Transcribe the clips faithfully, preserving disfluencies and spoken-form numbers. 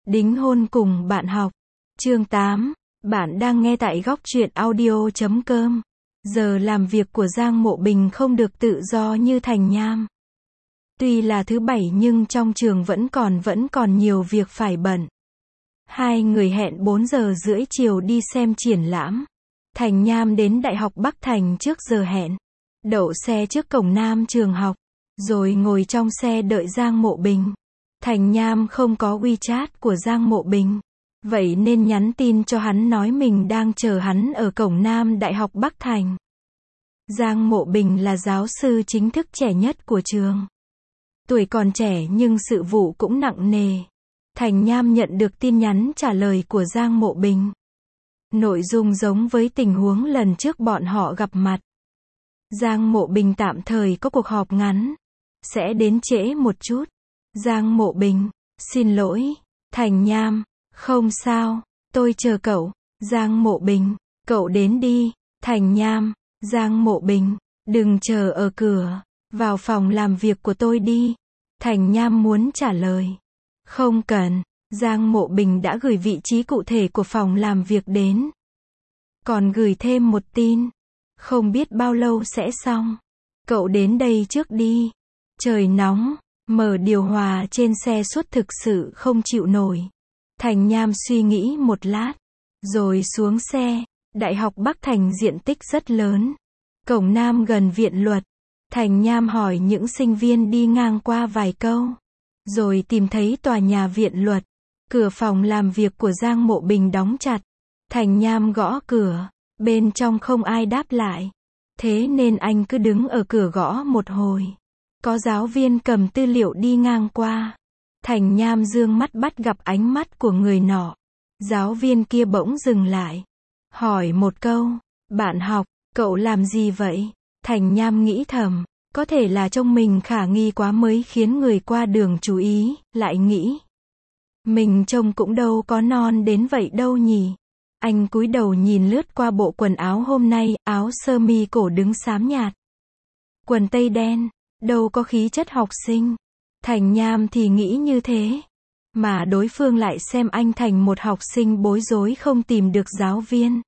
Đính hôn cùng bạn học. Chương tám. Bạn đang nghe tại góc truyện audio chấm com. Giờ làm việc của Giang Mộ Bình không được tự do như Thành Nham. Tuy là thứ bảy nhưng trong trường vẫn còn vẫn còn nhiều việc phải bận. Hai người hẹn bốn giờ rưỡi chiều đi xem triển lãm. Thành Nham đến Đại học Bắc Thành trước giờ hẹn. Đậu xe trước cổng nam trường học. Rồi ngồi trong xe đợi Giang Mộ Bình. Thành Nham không có WeChat của Giang Mộ Bình. Vậy nên nhắn tin cho hắn nói mình đang chờ hắn ở cổng nam Đại học Bắc Thành. Giang Mộ Bình là giáo sư chính thức trẻ nhất của trường. Tuổi còn trẻ nhưng sự vụ cũng nặng nề. Thành Nham nhận được tin nhắn trả lời của Giang Mộ Bình. Nội dung giống với tình huống lần trước bọn họ gặp mặt. Giang Mộ Bình tạm thời có cuộc họp ngắn. Sẽ đến trễ một chút. Giang Mộ Bình, xin lỗi. Thành Nham, không sao, tôi chờ cậu. Giang Mộ Bình, cậu đến đi. Thành Nham, Giang Mộ Bình, đừng chờ ở cửa, vào phòng làm việc của tôi đi. Thành Nham muốn trả lời. Không cần, Giang Mộ Bình đã gửi vị trí cụ thể của phòng làm việc đến. Còn gửi thêm một tin. Không biết bao lâu sẽ xong. Cậu đến đây trước đi. Trời nóng. Mở điều hòa trên xe suốt thực sự không chịu nổi. Thành Nham suy nghĩ một lát. Rồi xuống xe. Đại học Bắc Thành diện tích rất lớn. Cổng nam gần viện luật. Thành Nham hỏi những sinh viên đi ngang qua vài câu. Rồi tìm thấy tòa nhà viện luật. Cửa phòng làm việc của Giang Mộ Bình đóng chặt. Thành Nham gõ cửa. Bên trong không ai đáp lại. Thế nên anh cứ đứng ở cửa gõ một hồi. Có giáo viên cầm tư liệu đi ngang qua. Thành Nham dương mắt bắt gặp ánh mắt của người nọ. Giáo viên kia bỗng dừng lại. Hỏi một câu. Bạn học, cậu làm gì vậy? Thành Nham nghĩ thầm. Có thể là trông mình khả nghi quá mới khiến người qua đường chú ý. Lại nghĩ. Mình trông cũng đâu có non đến vậy đâu nhỉ. Anh cúi đầu nhìn lướt qua bộ quần áo hôm nay. Áo sơ mi cổ đứng xám nhạt. Quần tây đen. Đâu có khí chất học sinh. Thành Nham thì nghĩ như thế. Mà đối phương lại xem anh thành một học sinh bối rối không tìm được giáo viên.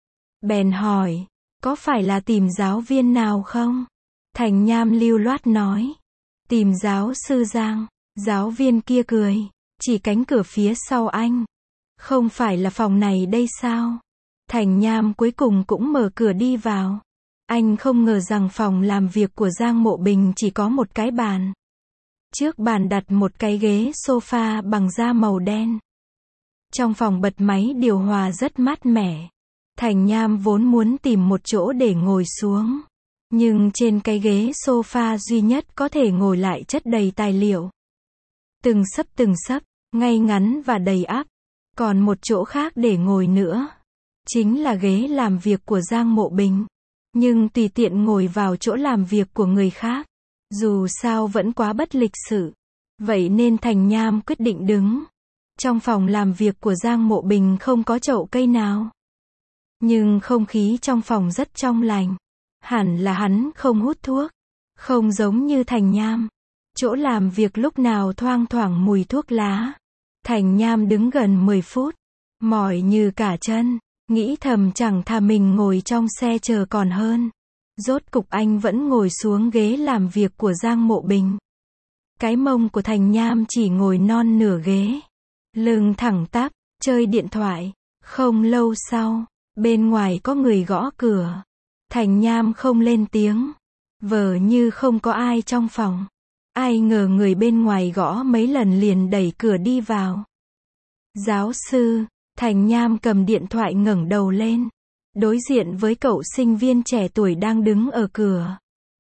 Bèn hỏi. Có phải là tìm giáo viên nào không? Thành Nham lưu loát nói. Tìm giáo sư Giang. Giáo viên kia cười. Chỉ cánh cửa phía sau anh. Không phải là phòng này đây sao? Thành Nham cuối cùng cũng mở cửa đi vào. Anh không ngờ rằng phòng làm việc của Giang Mộ Bình chỉ có một cái bàn. Trước bàn đặt một cái ghế sofa bằng da màu đen. Trong phòng bật máy điều hòa rất mát mẻ. Thành Nham vốn muốn tìm một chỗ để ngồi xuống. Nhưng trên cái ghế sofa duy nhất có thể ngồi lại chất đầy tài liệu. Từng xấp từng xấp, ngay ngắn và đầy ắp. Còn một chỗ khác để ngồi nữa. Chính là ghế làm việc của Giang Mộ Bình. Nhưng tùy tiện ngồi vào chỗ làm việc của người khác. Dù sao vẫn quá bất lịch sự. Vậy nên Thành Nham quyết định đứng. Trong phòng làm việc của Giang Mộ Bình không có chậu cây nào. Nhưng không khí trong phòng rất trong lành. Hẳn là hắn không hút thuốc. Không giống như Thành Nham. Chỗ làm việc lúc nào thoang thoảng mùi thuốc lá. Thành Nham đứng gần mười phút. Mỏi như cả chân. Nghĩ thầm chẳng thà mình ngồi trong xe chờ còn hơn. Rốt cục anh vẫn ngồi xuống ghế làm việc của Giang Mộ Bình. Cái mông của Thành Nham chỉ ngồi non nửa ghế. Lưng thẳng tắp, chơi điện thoại. Không lâu sau, bên ngoài có người gõ cửa. Thành Nham không lên tiếng. Vờ như không có ai trong phòng. Ai ngờ người bên ngoài gõ mấy lần liền đẩy cửa đi vào. Giáo sư. Thành Nham cầm điện thoại ngẩng đầu lên. Đối diện với cậu sinh viên trẻ tuổi đang đứng ở cửa.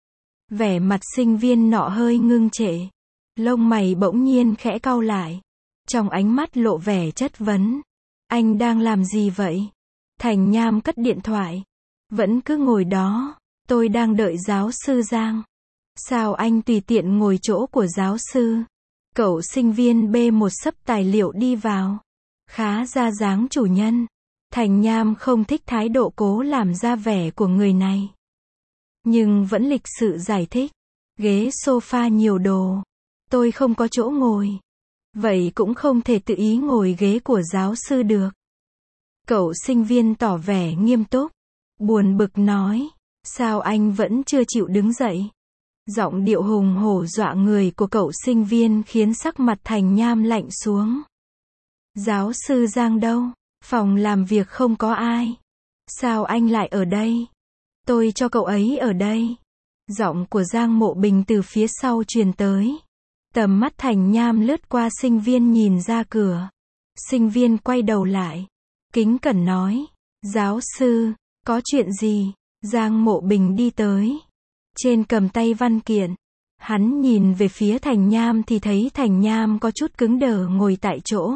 Vẻ mặt sinh viên nọ hơi ngưng trệ. Lông mày bỗng nhiên khẽ cau lại. Trong ánh mắt lộ vẻ chất vấn. Anh đang làm gì vậy? Thành Nham cất điện thoại. Vẫn cứ ngồi đó. Tôi đang đợi giáo sư Giang. Sao anh tùy tiện ngồi chỗ của giáo sư? Cậu sinh viên bê một xấp tài liệu đi vào. Khá ra dáng chủ nhân. Thành Nham không thích thái độ cố làm ra vẻ của người này. Nhưng vẫn lịch sự giải thích. Ghế sofa nhiều đồ. Tôi không có chỗ ngồi. Vậy cũng không thể tự ý ngồi ghế của giáo sư được. Cậu sinh viên tỏ vẻ nghiêm túc, buồn bực nói, sao anh vẫn chưa chịu đứng dậy? Giọng điệu hùng hổ dọa người của cậu sinh viên khiến sắc mặt Thành Nham lạnh xuống. Giáo sư Giang đâu? Phòng làm việc không có ai. Sao anh lại ở đây? Tôi cho cậu ấy ở đây. Giọng của Giang Mộ Bình từ phía sau truyền tới. Tầm mắt Thành Nham lướt qua sinh viên nhìn ra cửa. Sinh viên quay đầu lại. Kính cẩn nói. Giáo sư, có chuyện gì? Giang Mộ Bình đi tới. Trên cầm tay văn kiện. Hắn nhìn về phía Thành Nham thì thấy Thành Nham có chút cứng đờ ngồi tại chỗ.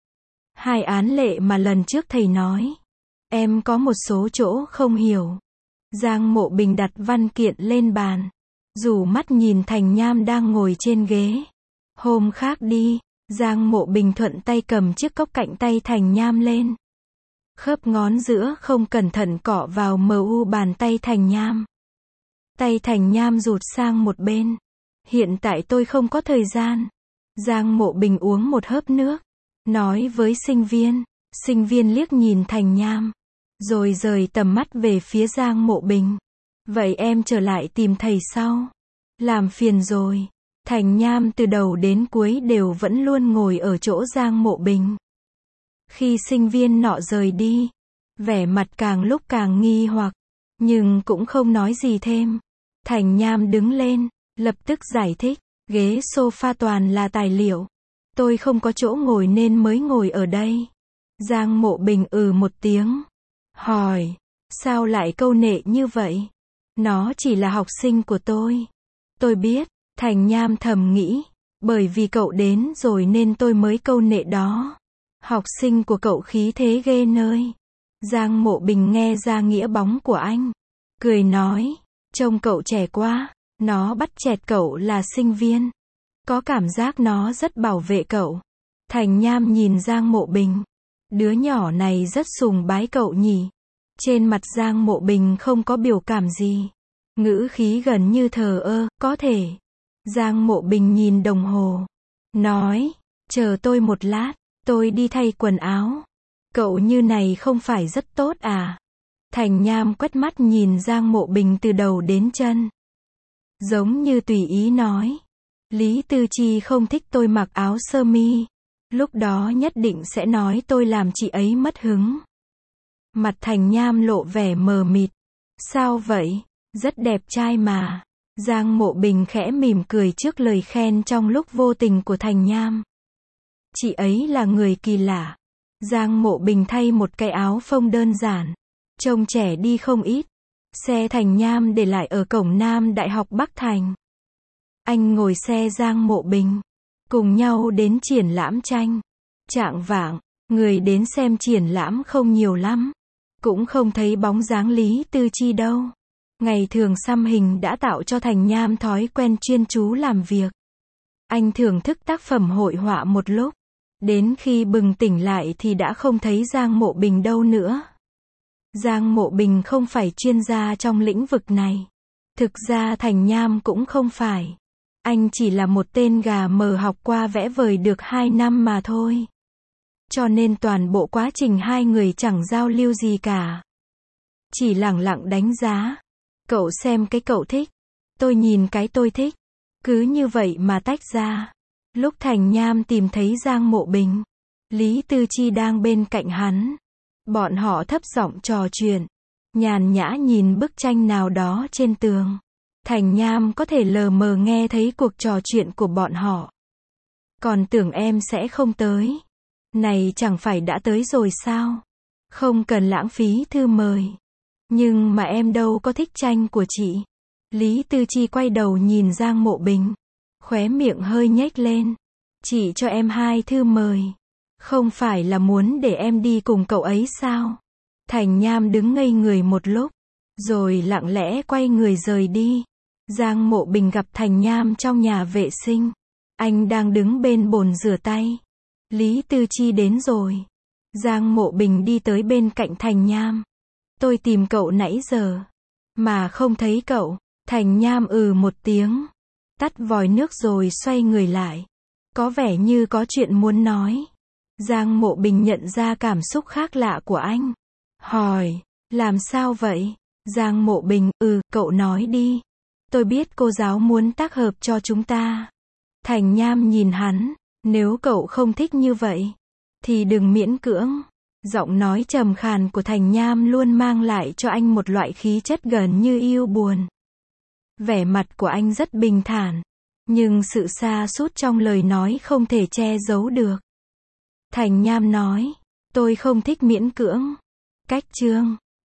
Hai án lệ mà lần trước thầy nói. Em có một số chỗ không hiểu. Giang Mộ Bình đặt văn kiện lên bàn. Rủ mắt nhìn Thành Nham đang ngồi trên ghế. Hôm khác đi. Giang Mộ Bình thuận tay cầm chiếc cốc cạnh tay Thành Nham lên. Khớp ngón giữa không cẩn thận cọ vào mờ u bàn tay Thành Nham. Tay Thành Nham rụt sang một bên. Hiện tại tôi không có thời gian. Giang Mộ Bình uống một hớp nước. Nói với sinh viên. Sinh viên liếc nhìn Thành Nham. Rồi rời tầm mắt về phía Giang Mộ Bình. Vậy em trở lại tìm thầy sau. Làm phiền rồi. Thành Nham từ đầu đến cuối đều vẫn luôn ngồi ở chỗ Giang Mộ Bình. Khi sinh viên nọ rời đi, vẻ mặt càng lúc càng nghi hoặc, nhưng cũng không nói gì thêm. Thành Nham đứng lên, lập tức giải thích, ghế sofa toàn là tài liệu. Tôi không có chỗ ngồi nên mới ngồi ở đây. Giang Mộ Bình ừ một tiếng. Hỏi, sao lại câu nệ như vậy? Nó chỉ là học sinh của tôi. Tôi biết, Thành Nham thầm nghĩ, bởi vì cậu đến rồi nên tôi mới câu nệ đó. Học sinh của cậu khí thế ghê nơi. Giang Mộ Bình nghe ra nghĩa bóng của anh. Cười nói, trông cậu trẻ quá, nó bắt chẹt cậu là sinh viên. Có cảm giác nó rất bảo vệ cậu. Thành Nham nhìn Giang Mộ Bình. Đứa nhỏ này rất sùng bái cậu nhỉ. Trên mặt Giang Mộ Bình không có biểu cảm gì. Ngữ khí gần như thờ ơ, có thể. Giang Mộ Bình nhìn đồng hồ. Nói, chờ tôi một lát, tôi đi thay quần áo. Cậu như này không phải rất tốt à? Thành Nham quét mắt nhìn Giang Mộ Bình từ đầu đến chân. Giống như tùy ý nói. Lý Tư Chi không thích tôi mặc áo sơ mi. Lúc đó nhất định sẽ nói tôi làm chị ấy mất hứng. Mặt Thành Nham lộ vẻ mờ mịt. Sao vậy? Rất đẹp trai mà. Giang Mộ Bình khẽ mỉm cười trước lời khen trong lúc vô tình của Thành Nham. Chị ấy là người kỳ lạ. Giang Mộ Bình thay một cái áo phông đơn giản. Trông trẻ đi không ít. Xe Thành Nham để lại ở cổng Nam Đại học Bắc Thành. Anh ngồi xe Giang Mộ Bình. Cùng nhau đến triển lãm tranh. Chạng vạng, người đến xem triển lãm không nhiều lắm. Cũng không thấy bóng dáng Lý Tư Chi đâu. Ngày thường xăm hình đã tạo cho Thành Nham thói quen chuyên chú làm việc. Anh thưởng thức tác phẩm hội họa một lúc. Đến khi bừng tỉnh lại thì đã không thấy Giang Mộ Bình đâu nữa. Giang Mộ Bình không phải chuyên gia trong lĩnh vực này. Thực ra Thành Nham cũng không phải. Anh chỉ là một tên gà mờ học qua vẽ vời được hai năm mà thôi. Cho nên toàn bộ quá trình hai người chẳng giao lưu gì cả. Chỉ lẳng lặng đánh giá. Cậu xem cái cậu thích. Tôi nhìn cái tôi thích. Cứ như vậy mà tách ra. Lúc Thành Nham tìm thấy Giang Mộ Bình, Lý Tư Chi đang bên cạnh hắn. Bọn họ thấp giọng trò chuyện. Nhàn nhã nhìn bức tranh nào đó trên tường. Thành Nham có thể lờ mờ nghe thấy cuộc trò chuyện của bọn họ. Còn tưởng em sẽ không tới. Này chẳng phải đã tới rồi sao? Không cần lãng phí thư mời. Nhưng mà em đâu có thích tranh của chị. Lý Tư Chi quay đầu nhìn Giang Mộ Bình. Khóe miệng hơi nhếch lên. Chị cho em hai thư mời. Không phải là muốn để em đi cùng cậu ấy sao? Thành Nham đứng ngây người một lúc. Rồi lặng lẽ quay người rời đi. Giang Mộ Bình gặp Thành Nham trong nhà vệ sinh. Anh đang đứng bên bồn rửa tay. Lý Tư Chi đến rồi. Giang Mộ Bình đi tới bên cạnh Thành Nham. Tôi tìm cậu nãy giờ. Mà không thấy cậu. Thành Nham ừ một tiếng. Tắt vòi nước rồi xoay người lại. Có vẻ như có chuyện muốn nói. Giang Mộ Bình nhận ra cảm xúc khác lạ của anh. Hỏi, làm sao vậy? Giang Mộ Bình, ừ, cậu nói đi. Tôi biết cô giáo muốn tác hợp cho chúng ta. Thành Nham nhìn hắn, nếu cậu không thích như vậy, thì đừng miễn cưỡng. Giọng nói trầm khàn của Thành Nham luôn mang lại cho anh một loại khí chất gần như yêu buồn. Vẻ mặt của anh rất bình thản, nhưng sự sa sút trong lời nói không thể che giấu được. Thành Nham nói, tôi không thích miễn cưỡng. Cách chương